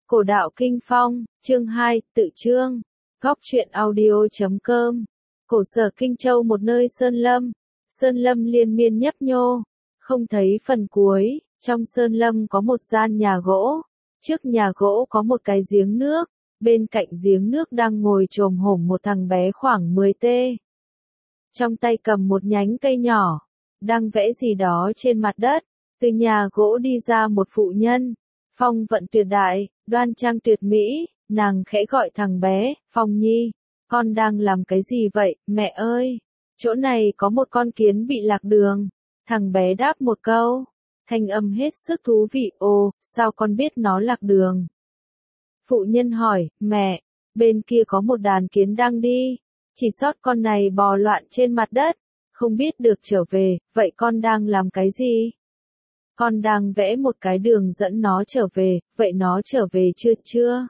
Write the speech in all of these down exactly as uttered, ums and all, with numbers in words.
Cổ đạo kinh phong, chương hai, tự chương. Góc truyện audio.com. Cổ sở Kinh Châu một nơi sơn lâm. Sơn lâm liên miên nhấp nhô. Không thấy phần cuối, trong sơn lâm có một gian nhà gỗ. Trước nhà gỗ có một cái giếng nước. Bên cạnh giếng nước đang ngồi chồm hổm một thằng bé khoảng mười tê. Trong tay cầm một nhánh cây nhỏ. Đang vẽ gì đó trên mặt đất. Từ nhà gỗ đi ra một phụ nhân. Phong vận tuyệt đại, đoan trang tuyệt mỹ, nàng khẽ gọi thằng bé, Phong Nhi, con đang làm cái gì vậy, mẹ ơi? Chỗ này có một con kiến bị lạc đường. Thằng bé đáp một câu, thanh âm hết sức thú vị, ồ, sao con biết nó lạc đường? Phụ nhân hỏi, mẹ, bên kia có một đàn kiến đang đi, chỉ sót con này bò loạn trên mặt đất, không biết được trở về, vậy con đang làm cái gì? Con đang vẽ một cái đường dẫn nó trở về, vậy nó trở về chưa chưa?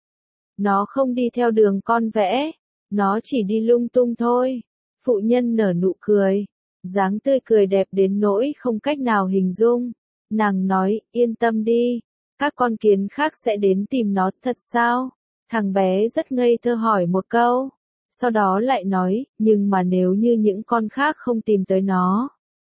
Nó không đi theo đường con vẽ, nó chỉ đi lung tung thôi. Phụ nhân nở nụ cười, dáng tươi cười đẹp đến nỗi không cách nào hình dung. Nàng nói, yên tâm đi, các con kiến khác sẽ đến tìm nó, thật sao? Thằng bé rất ngây thơ hỏi một câu, sau đó lại nói, nhưng mà nếu như những con khác không tìm tới nó,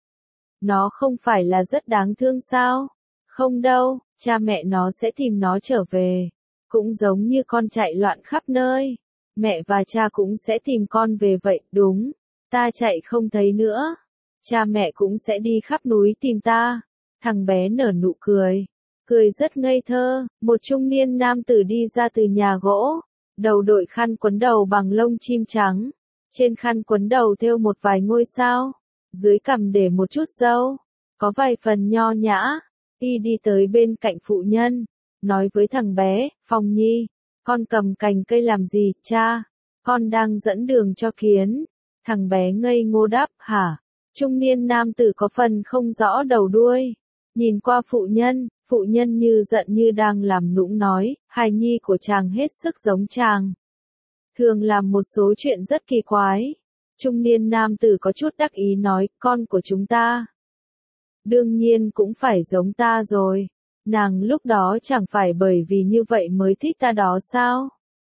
nó không phải là rất đáng thương sao? Không đâu, cha mẹ nó sẽ tìm nó trở về. Cũng giống như con chạy loạn khắp nơi. Mẹ và cha cũng sẽ tìm con về vậy, đúng. Ta chạy không thấy nữa. Cha mẹ cũng sẽ đi khắp núi tìm ta. Thằng bé nở nụ cười. Cười rất ngây thơ, một trung niên nam tử đi ra từ nhà gỗ. Đầu đội khăn quấn đầu bằng lông chim trắng. Trên khăn quấn đầu thêu một vài ngôi sao. Dưới cằm để một chút râu, có vài phần nho nhã, y đi tới bên cạnh phụ nhân, nói với thằng bé, Phong Nhi, con cầm cành cây làm gì, cha? Con đang dẫn đường cho kiến. Thằng bé ngây ngô đáp, hả? Trung niên nam tử có phần không rõ đầu đuôi, nhìn qua phụ nhân, phụ nhân như giận như đang làm nũng nói, hài nhi của chàng hết sức giống chàng. Thường làm một số chuyện rất kỳ quái. Trung niên nam tử có chút đắc ý nói, con của chúng ta đương nhiên cũng phải giống ta rồi. Nàng lúc đó chẳng phải bởi vì như vậy mới thích ta đó sao?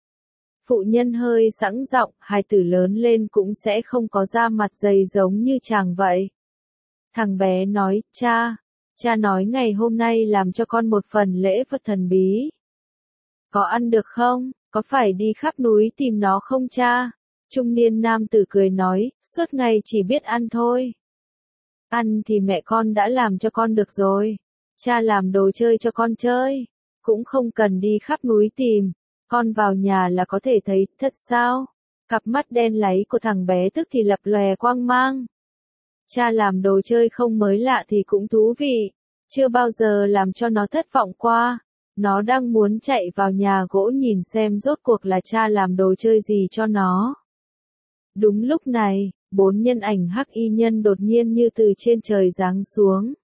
Phụ nhân hơi sẵn giọng, hai tử lớn lên cũng sẽ không có da mặt dày giống như chàng vậy. Thằng bé nói, cha, cha nói ngày hôm nay làm cho con một phần lễ vật thần bí. Có ăn được không? Có phải đi khắp núi tìm nó không cha? Trung niên nam tử cười nói, suốt ngày chỉ biết ăn thôi. Ăn thì mẹ con đã làm cho con được rồi. Cha làm đồ chơi cho con chơi. Cũng không cần đi khắp núi tìm. Con vào nhà là có thể thấy, thật sao? Cặp mắt đen láy của thằng bé tức thì lập lòe quang mang. Cha làm đồ chơi không mới lạ thì cũng thú vị. Chưa bao giờ làm cho nó thất vọng qua. Nó đang muốn chạy vào nhà gỗ nhìn xem rốt cuộc là cha làm đồ chơi gì cho nó. Đúng lúc này, bốn nhân ảnh hắc y nhân đột nhiên như từ trên trời giáng xuống.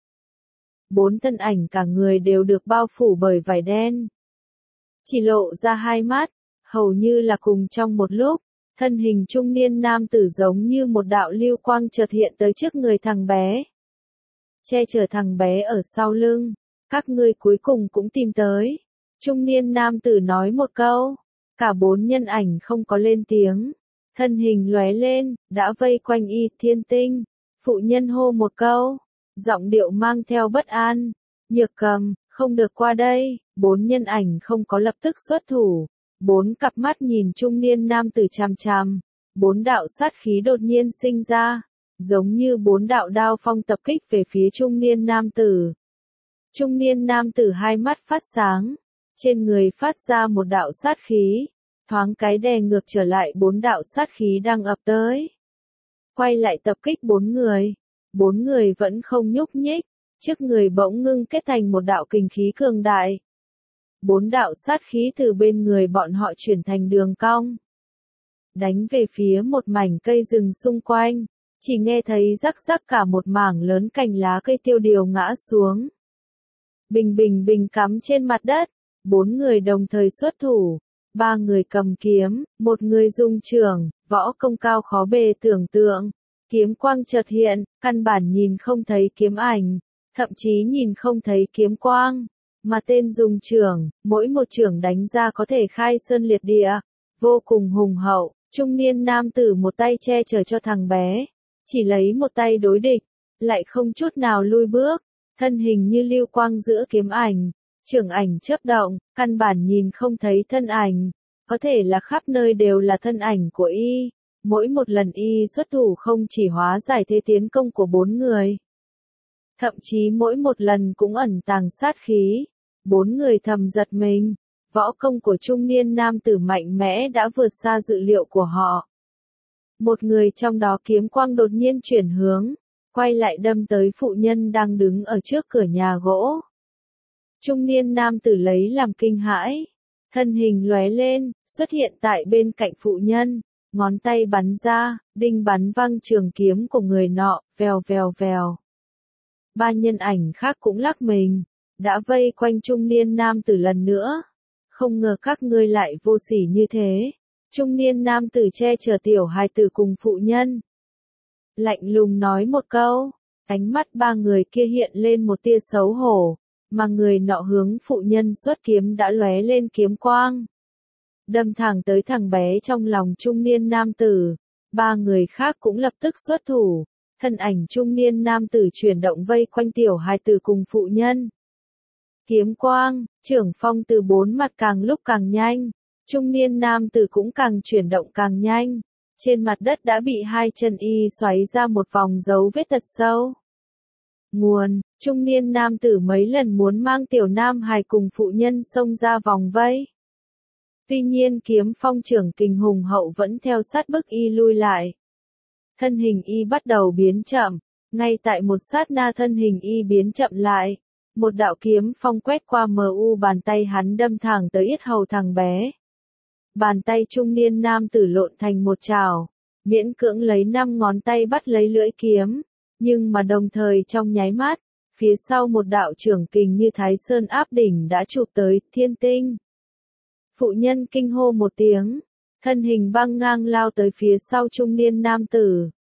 Bốn thân ảnh cả người đều được bao phủ bởi vải đen. Chỉ lộ ra hai mắt, hầu như là cùng trong một lúc, thân hình trung niên nam tử giống như một đạo lưu quang chợt hiện tới trước người thằng bé. Che chở thằng bé ở sau lưng, các ngươi cuối cùng cũng tìm tới. Trung niên nam tử nói một câu, cả bốn nhân ảnh không có lên tiếng. Thân hình lóe lên, đã vây quanh y thiên tinh. Phụ nhân hô một câu, giọng điệu mang theo bất an. Nhược cầm, không được qua đây. Bốn nhân ảnh không có lập tức xuất thủ. Bốn cặp mắt nhìn trung niên nam tử chằm chằm. Bốn đạo sát khí đột nhiên sinh ra. Giống như bốn đạo đao phong tập kích về phía trung niên nam tử. Trung niên nam tử hai mắt phát sáng. Trên người phát ra một đạo sát khí. Thoáng cái đè ngược trở lại bốn đạo sát khí đang ập tới. Quay lại tập kích bốn người. Bốn người vẫn không nhúc nhích. Trước người bỗng ngưng kết thành một đạo kình khí cường đại. Bốn đạo sát khí từ bên người bọn họ chuyển thành đường cong. Đánh về phía một mảnh cây rừng xung quanh. Chỉ nghe thấy rắc rắc cả một mảng lớn cành lá cây tiêu điều ngã xuống. Bình bình bình cắm trên mặt đất. Bốn người đồng thời xuất thủ. Ba người cầm kiếm, một người dùng chưởng, võ công cao khó bề tưởng tượng. Kiếm quang chợt hiện, căn bản nhìn không thấy kiếm ảnh, thậm chí nhìn không thấy kiếm quang. mà tên dùng chưởng, mỗi một chưởng đánh ra có thể khai sơn liệt địa, vô cùng hùng hậu. Trung niên nam tử một tay che chở cho thằng bé, chỉ lấy một tay đối địch, lại không chút nào lui bước, thân hình như lưu quang giữa kiếm ảnh, chưởng ảnh chớp động, căn bản nhìn không thấy thân ảnh, có thể là khắp nơi đều là thân ảnh của y, mỗi một lần y xuất thủ không chỉ hóa giải thế tiến công của bốn người, thậm chí mỗi một lần cũng ẩn tàng sát khí, bốn người thầm giật mình. Võ công của trung niên nam tử mạnh mẽ đã vượt xa dự liệu của họ. Một người trong đó kiếm quang đột nhiên chuyển hướng, quay lại đâm tới phụ nhân đang đứng ở trước cửa nhà gỗ. Trung niên nam tử lấy làm kinh hãi, thân hình lóe lên, xuất hiện tại bên cạnh phụ nhân, ngón tay bắn ra, đinh bắn văng trường kiếm của người nọ, vèo vèo vèo. Ba nhân ảnh khác cũng lắc mình, đã vây quanh trung niên nam tử lần nữa. Không ngờ các ngươi lại vô sỉ như thế. Trung niên nam tử che chở tiểu hài tử cùng phụ nhân. Lạnh lùng nói một câu, ánh mắt ba người kia hiện lên một tia xấu hổ, mà người nọ hướng phụ nhân xuất kiếm đã lóe lên kiếm quang. Đâm thẳng tới thằng bé trong lòng trung niên nam tử, ba người khác cũng lập tức xuất thủ, thân ảnh trung niên nam tử chuyển động vây quanh tiểu hài tử cùng phụ nhân. Kiếm quang, trưởng phong từ bốn mặt càng lúc càng nhanh, trung niên nam tử cũng càng chuyển động càng nhanh, trên mặt đất đã bị hai chân y xoáy ra một vòng dấu vết thật sâu. Nguồn, trung niên nam tử mấy lần muốn mang tiểu nam hài cùng phụ nhân xông ra vòng vây. Tuy nhiên kiếm phong trưởng kình hùng hậu vẫn theo sát bức y lui lại. Thân hình y bắt đầu biến chậm, ngay tại một sát na thân hình y biến chậm lại. Một đạo kiếm phong quét qua mờ u bàn tay hắn đâm thẳng tới yết hầu thằng bé. Bàn tay trung niên nam tử lộn thành một chảo, miễn cưỡng lấy năm ngón tay bắt lấy lưỡi kiếm, nhưng mà đồng thời trong nháy mắt, phía sau một đạo trưởng kình như Thái Sơn áp đỉnh đã chụp tới thiên tinh. Phụ nhân kinh hô một tiếng, thân hình băng ngang lao tới phía sau trung niên nam tử.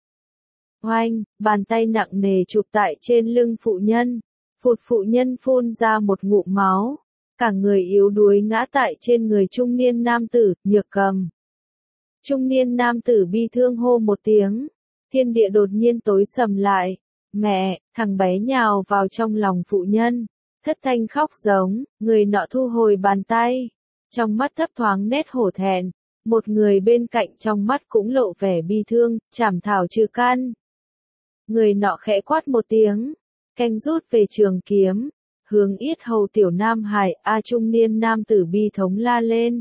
Oanh, bàn tay nặng nề chụp tại trên lưng phụ nhân. Phụt phụ nhân phun ra một ngụm máu, cả người yếu đuối ngã tại trên người trung niên nam tử, Nhược Cầm. Trung niên nam tử bi thương hô một tiếng, thiên địa đột nhiên tối sầm lại, mẹ, thằng bé nhào vào trong lòng phụ nhân, thất thanh khóc giống, người nọ thu hồi bàn tay, trong mắt thấp thoáng nét hổ thẹn, một người bên cạnh trong mắt cũng lộ vẻ bi thương, chảm thảo trừ căn. Người nọ khẽ quát một tiếng. Canh rút về trường kiếm, hướng yết hầu tiểu nam hài, a trung niên nam tử bi thống la lên.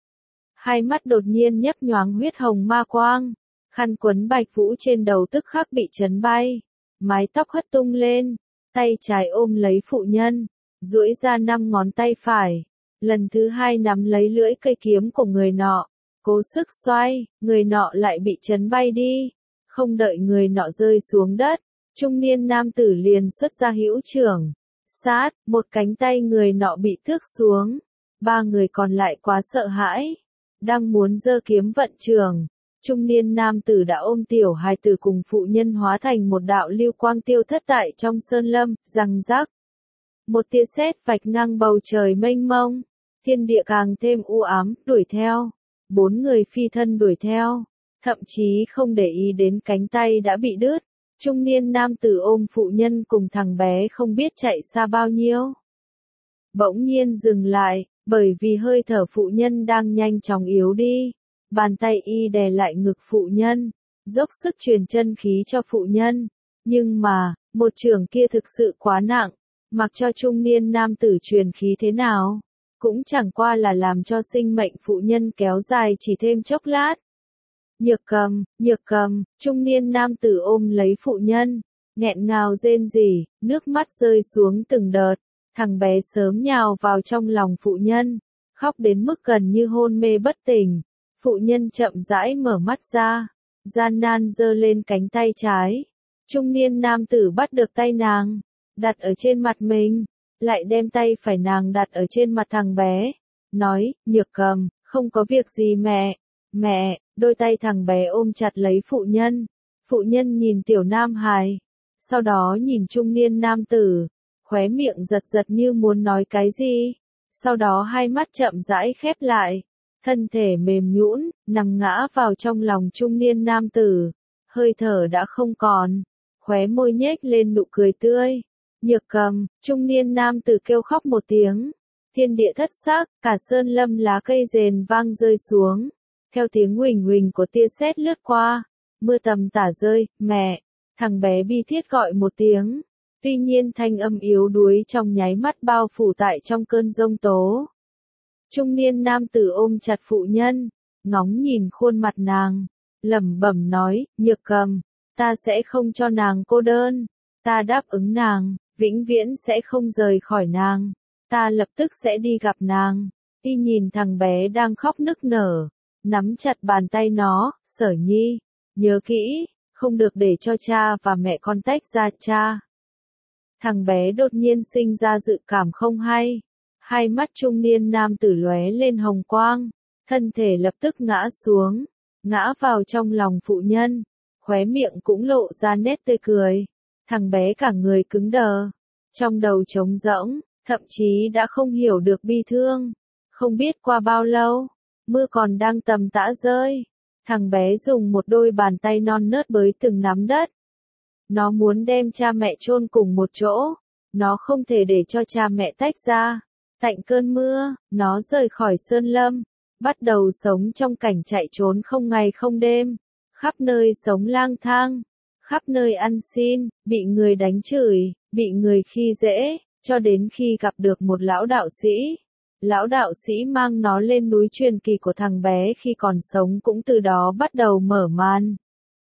Hai mắt đột nhiên nhấp nhoáng huyết hồng ma quang, khăn quấn bạch vũ trên đầu tức khắc bị chấn bay, mái tóc hất tung lên, tay trái ôm lấy phụ nhân, duỗi ra năm ngón tay phải, lần thứ hai nắm lấy lưỡi cây kiếm của người nọ, cố sức xoay, người nọ lại bị chấn bay đi, không đợi người nọ rơi xuống đất. Trung niên nam tử liền xuất ra hữu trưởng, sát, một cánh tay người nọ bị thước xuống, ba người còn lại quá sợ hãi, đang muốn giơ kiếm vận trường, trung niên nam tử đã ôm tiểu hài tử cùng phụ nhân hóa thành một đạo lưu quang tiêu thất tại trong sơn lâm, răng rắc. Một tia sét vạch ngang bầu trời mênh mông, thiên địa càng thêm u ám, đuổi theo, bốn người phi thân đuổi theo, thậm chí không để ý đến cánh tay đã bị đứt. Trung niên nam tử ôm phụ nhân cùng thằng bé không biết chạy xa bao nhiêu. Bỗng nhiên dừng lại, bởi vì hơi thở phụ nhân đang nhanh chóng yếu đi. Bàn tay y đè lại ngực phụ nhân, dốc sức truyền chân khí cho phụ nhân. Nhưng mà, một chưởng kia thực sự quá nặng, mặc cho trung niên nam tử truyền khí thế nào, cũng chẳng qua là làm cho sinh mệnh phụ nhân kéo dài chỉ thêm chốc lát. Nhược Cầm, Nhược Cầm, trung niên nam tử ôm lấy phụ nhân, nghẹn ngào rên rỉ, nước mắt rơi xuống từng đợt, thằng bé sớm nhào vào trong lòng phụ nhân, khóc đến mức gần như hôn mê bất tỉnh, phụ nhân chậm rãi mở mắt ra, gian nan giơ lên cánh tay trái, trung niên nam tử bắt được tay nàng, đặt ở trên mặt mình, lại đem tay phải nàng đặt ở trên mặt thằng bé, nói, Nhược Cầm, không có việc gì mẹ, mẹ. Đôi tay thằng bé ôm chặt lấy phụ nhân, phụ nhân nhìn tiểu nam hài, sau đó nhìn trung niên nam tử, khóe miệng giật giật như muốn nói cái gì. Sau đó hai mắt chậm rãi khép lại, thân thể mềm nhũn, nằm ngã vào trong lòng trung niên nam tử, hơi thở đã không còn, khóe môi nhếch lên nụ cười tươi. Nhược Cầm, trung niên nam tử kêu khóc một tiếng, thiên địa thất sắc, cả sơn lâm lá cây rền vang rơi xuống, theo tiếng huỳnh huỳnh của tia sét lướt qua, mưa tầm tả rơi. Mẹ, thằng bé bi thiết gọi một tiếng, tuy nhiên thanh âm yếu đuối trong nháy mắt bao phủ tại trong cơn giông tố. Trung niên nam tử ôm chặt phụ nhân, ngóng nhìn khuôn mặt nàng, lẩm bẩm nói, Nhược Cầm, ta sẽ không cho nàng cô đơn, ta đáp ứng nàng, vĩnh viễn sẽ không rời khỏi nàng, ta lập tức sẽ đi gặp nàng. Y nhìn thằng bé đang khóc nức nở, nắm chặt bàn tay nó, Sở Nhi, nhớ kỹ, không được để cho cha và mẹ con tách ra. Cha. Thằng bé đột nhiên sinh ra dự cảm không hay, hai mắt trung niên nam tử lóe lên hồng quang, thân thể lập tức ngã xuống, ngã vào trong lòng phụ nhân, khóe miệng cũng lộ ra nét tươi cười. Thằng bé cả người cứng đờ, trong đầu trống rỗng, thậm chí đã không hiểu được bi thương. Không biết qua bao lâu, mưa còn đang tầm tã rơi, thằng bé dùng một đôi bàn tay non nớt bới từng nắm đất. Nó muốn đem cha mẹ chôn cùng một chỗ, nó không thể để cho cha mẹ tách ra. Tạnh cơn mưa, nó rời khỏi sơn lâm, bắt đầu sống trong cảnh chạy trốn không ngày không đêm, khắp nơi sống lang thang, khắp nơi ăn xin, bị người đánh chửi, bị người khi dễ, cho đến khi gặp được một lão đạo sĩ. Lão đạo sĩ mang nó lên núi truyền kỳ của thằng bé khi còn sống cũng từ đó bắt đầu mở màn.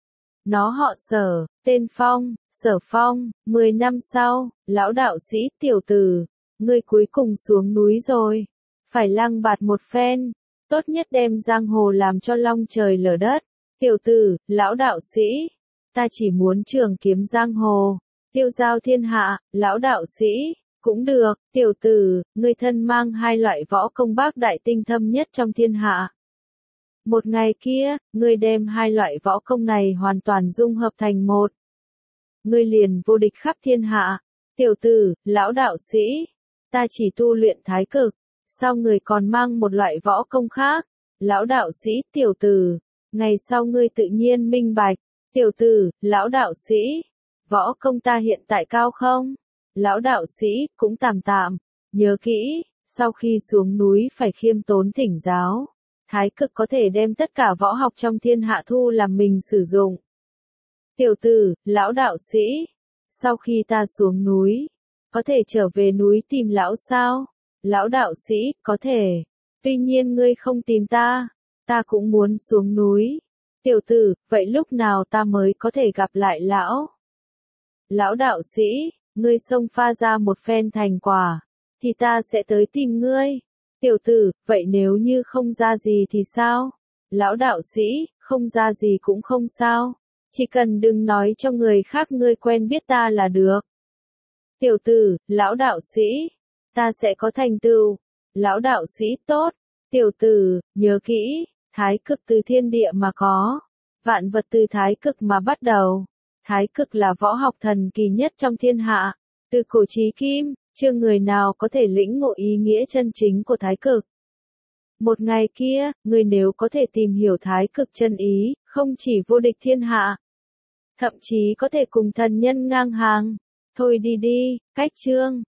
Nó họ Sở, tên Phong, Sở Phong. Mười năm sau, lão đạo sĩ, tiểu tử, ngươi cuối cùng xuống núi rồi, phải lang bạt một phen, tốt nhất đem giang hồ làm cho long trời lở đất. Tiểu tử, lão đạo sĩ, ta chỉ muốn trường kiếm giang hồ, tiêu giao thiên hạ. Lão đạo sĩ, cũng được, tiểu tử, ngươi thân mang hai loại võ công bác đại tinh thâm nhất trong thiên hạ. Một ngày kia, ngươi đem hai loại võ công này hoàn toàn dung hợp thành một, ngươi liền vô địch khắp thiên hạ. Tiểu tử, lão đạo sĩ, ta chỉ tu luyện thái cực, sao người còn mang một loại võ công khác? Lão đạo sĩ, tiểu tử, ngày sau ngươi tự nhiên minh bạch. Tiểu tử, lão đạo sĩ, võ công ta hiện tại cao không? Lão đạo sĩ, cũng tạm tạm, nhớ kỹ, sau khi xuống núi phải khiêm tốn thỉnh giáo. Thái cực có thể đem tất cả võ học trong thiên hạ thu làm mình sử dụng. Tiểu tử, lão đạo sĩ, sau khi ta xuống núi, có thể trở về núi tìm lão sao? Lão đạo sĩ, có thể. Tuy nhiên ngươi không tìm ta, ta cũng muốn xuống núi. Tiểu tử, vậy lúc nào ta mới có thể gặp lại lão? Lão đạo sĩ, ngươi xông pha ra một phen thành quả, thì ta sẽ tới tìm ngươi. Tiểu tử, vậy nếu như không ra gì thì sao? Lão đạo sĩ, không ra gì cũng không sao. Chỉ cần đừng nói cho người khác ngươi quen biết ta là được. Tiểu tử, lão đạo sĩ, ta sẽ có thành tựu. Lão đạo sĩ, tốt. Tiểu tử, nhớ kỹ, thái cực từ thiên địa mà có, vạn vật từ thái cực mà bắt đầu. Thái cực là võ học thần kỳ nhất trong thiên hạ. Từ cổ chí kim, chưa người nào có thể lĩnh ngộ ý nghĩa chân chính của thái cực. Một ngày kia, người nếu có thể tìm hiểu thái cực chân ý, không chỉ vô địch thiên hạ, thậm chí có thể cùng thần nhân ngang hàng. Thôi đi đi, cách chương.